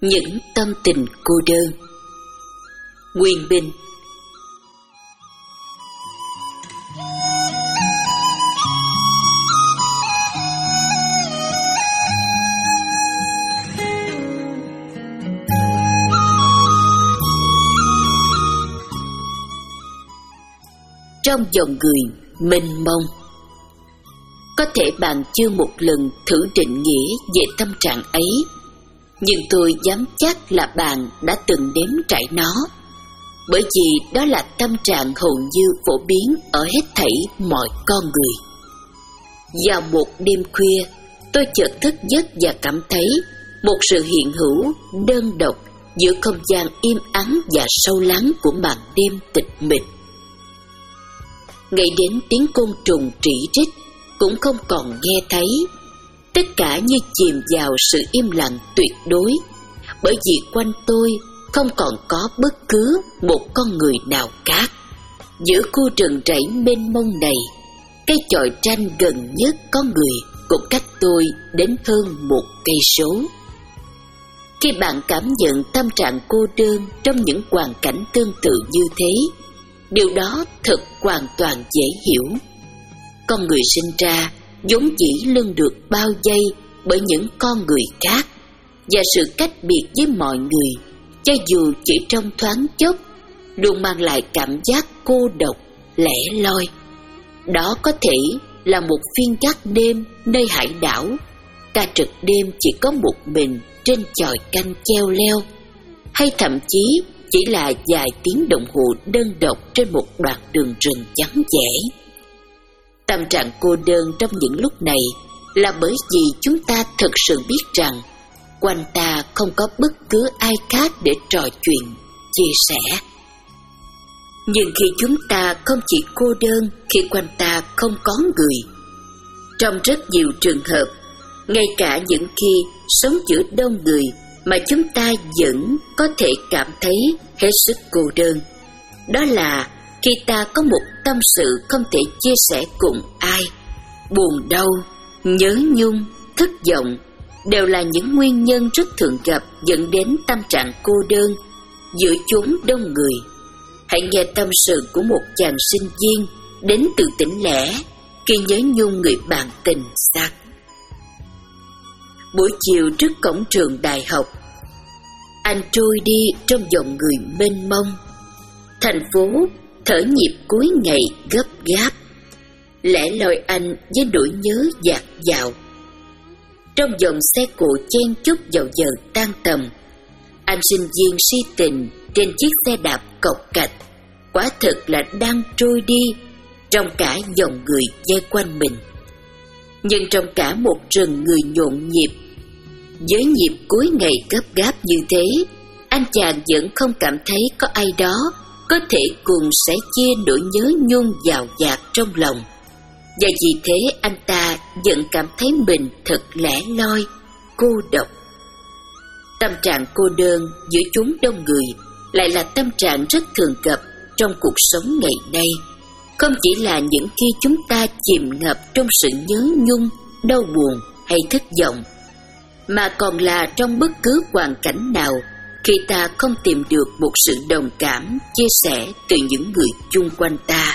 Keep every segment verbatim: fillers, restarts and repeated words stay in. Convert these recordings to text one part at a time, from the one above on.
Những tâm tình cô đơn. Nguyên Bình. Trong dòng người mênh mông, có thể bạn chưa một lần thử định nghĩa về tâm trạng ấy, nhưng tôi dám chắc là bạn đã từng nếm trải nó, bởi vì đó là tâm trạng hầu như phổ biến ở hết thảy mọi con người. Vào một đêm khuya, tôi chợt thức giấc và cảm thấy một sự hiện hữu đơn độc giữa không gian im ắng và sâu lắng của màn đêm tịch mịch. Ngay đến tiếng côn trùng rỉ rít cũng không còn nghe thấy. Tất cả như chìm vào sự im lặng tuyệt đối, bởi vì quanh tôi không còn có bất cứ một con người nào khác. Giữa khu rừng rẫy mênh mông này, cây chòi tranh gần nhất có người cũng cách tôi đến hơn một cây số. Khi bạn cảm nhận tâm trạng cô đơn trong những hoàn cảnh tương tự như thế, điều đó thật hoàn toàn dễ hiểu. Con người sinh ra vốn dĩ luôn được bao vây bởi những con người khác, và sự cách biệt với mọi người, cho dù chỉ trong thoáng chốc, luôn mang lại cảm giác cô độc, lẻ loi. Đó có thể là một phiên gác đêm nơi hải đảo, ca trực đêm chỉ có một mình trên chòi canh treo leo, hay thậm chí chỉ là vài tiếng đồng hồ đơn độc trên một đoạn đường rừng vắng vẻ. Tâm trạng cô đơn trong những lúc này là bởi vì chúng ta thực sự biết rằng quanh ta không có bất cứ ai khác để trò chuyện, chia sẻ. Nhưng khi chúng ta không chỉ cô đơn khi quanh ta không có người, trong rất nhiều trường hợp, ngay cả những khi sống giữa đông người mà chúng ta vẫn có thể cảm thấy hết sức cô đơn. Đó là khi ta có một tâm sự không thể chia sẻ cùng ai. Buồn đau, nhớ nhung, thất vọng đều là những nguyên nhân rất thường gặp dẫn đến tâm trạng cô đơn giữa chốn đông người. Hãy nghe tâm sự của một chàng sinh viên đến từ tỉnh lẻ khi nhớ nhung người bạn tình xa. Buổi chiều trước cổng trường đại học, anh trôi đi trong dòng người mênh mông. Thành phố thở nhịp cuối ngày gấp gáp, lẻ loi anh với nỗi nhớ dạt dào. Trong dòng xe cộ chen chúc vào giờ tan tầm, anh sinh viên si tình trên chiếc xe đạp cộc cạch, quả thực là đang trôi đi trong cả dòng người vây quanh mình. Nhưng trong cả một rừng người nhộn nhịp, với nhịp cuối ngày gấp gáp như thế, anh chàng vẫn không cảm thấy có ai đó có thể cùng sẻ chia nỗi nhớ nhung dào dạt trong lòng. Và vì thế anh ta vẫn cảm thấy mình thật lẻ loi, cô độc. Tâm trạng cô đơn giữa chốn đông người lại là tâm trạng rất thường gặp trong cuộc sống ngày nay. Không chỉ là những khi chúng ta chìm ngập trong sự nhớ nhung, đau buồn hay thất vọng, mà còn là trong bất cứ hoàn cảnh nào khi ta không tìm được một sự đồng cảm, chia sẻ từ những người chung quanh ta.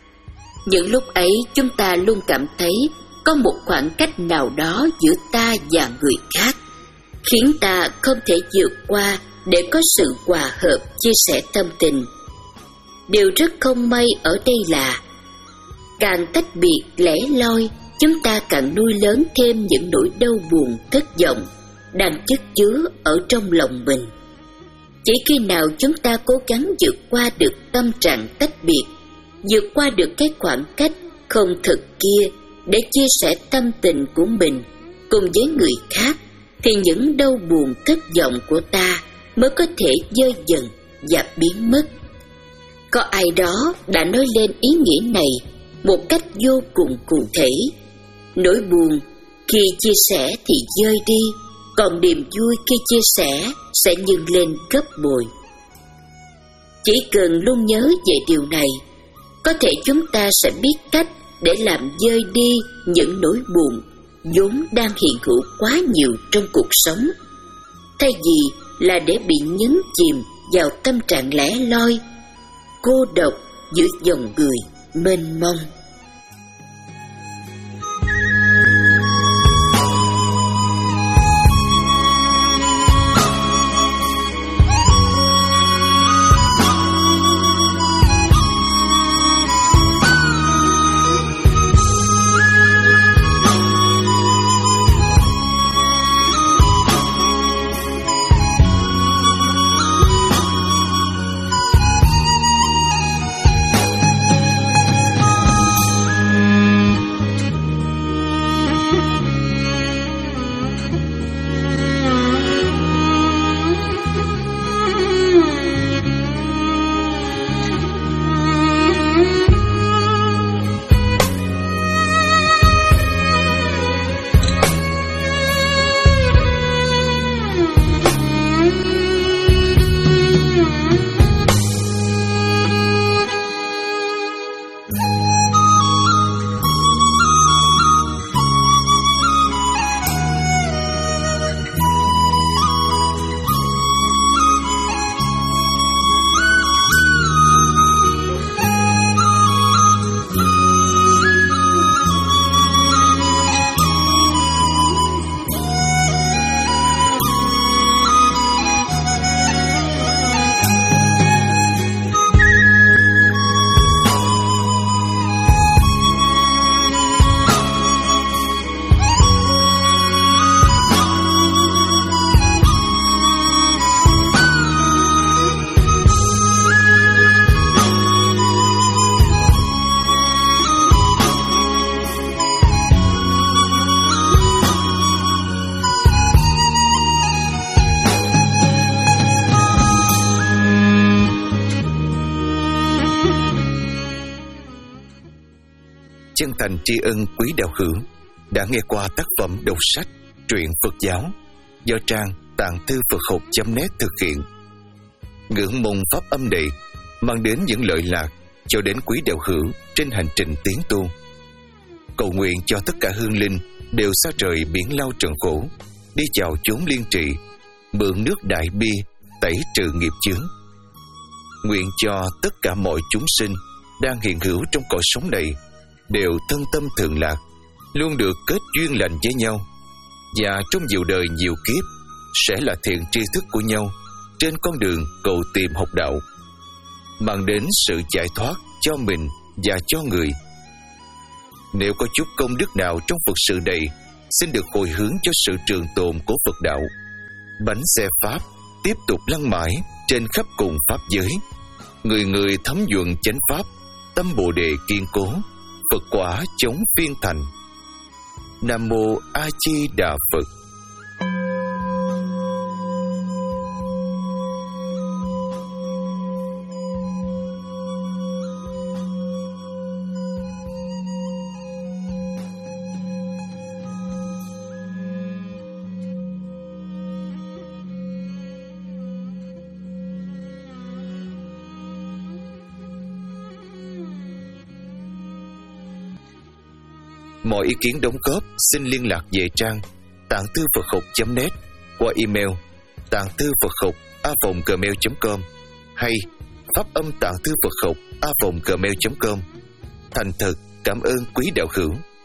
Những lúc ấy chúng ta luôn cảm thấy có một khoảng cách nào đó giữa ta và người khác, khiến ta không thể vượt qua để có sự hòa hợp, chia sẻ tâm tình. Điều rất không may ở đây là càng tách biệt lẻ loi, chúng ta càng nuôi lớn thêm những nỗi đau buồn, thất vọng đang chất chứa ở trong lòng mình. Chỉ khi nào chúng ta cố gắng vượt qua được tâm trạng tách biệt, vượt qua được cái khoảng cách không thực kia để chia sẻ tâm tình của mình cùng với người khác, thì những đau buồn thất vọng của ta mới có thể vơi dần và biến mất. Có ai đó đã nói lên ý nghĩa này một cách vô cùng cụ thể. Nỗi buồn khi chia sẻ thì vơi đi, còn niềm vui khi chia sẻ sẽ nhân lên gấp bội. Chỉ cần luôn nhớ về điều này, có thể chúng ta sẽ biết cách để làm vơi đi những nỗi buồn vốn đang hiện hữu quá nhiều trong cuộc sống. Thay vì là để bị nhấn chìm vào tâm trạng lẻ loi, cô độc giữa dòng người mênh mông. Chân thành tri ân quý đạo hữu đã nghe qua tác phẩm đọc sách truyện Phật giáo do trang tạng thư Phật học chấm net thực hiện. Ngưỡng mong pháp âm này mang đến những lợi lạc cho đến quý đạo hữu trên hành trình tiến tu. Cầu nguyện cho tất cả hương linh đều xa trời biển lao trần khổ, đi vào chốn liên trị, mượn nước đại bi tẩy trừ nghiệp chướng. Nguyện cho tất cả mọi chúng sinh đang hiện hữu trong cõi sống này đều thân tâm thường lạc, luôn được kết duyên lành với nhau, và trong nhiều đời nhiều kiếp sẽ là thiện tri thức của nhau trên con đường cầu tìm học đạo, mang đến sự giải thoát cho mình và cho người. Nếu có chút công đức nào trong Phật sự này, xin được hồi hướng cho sự trường tồn của Phật đạo. Bánh xe Pháp tiếp tục lăn mãi trên khắp cùng Pháp giới, người người thấm nhuận chánh Pháp, tâm Bồ Đề kiên cố, Phật quả chống phiên thành. Nam Mô A Di Đà Phật. Mọi ý kiến đóng góp xin liên lạc về trang tạng thư Phật học chấm net qua email tạng thư Phật học a vòng gmail chấm com hay pháp âm tạng thư Phật học a vòng gmail chấm com. Thành thật cảm ơn quý đạo hữu.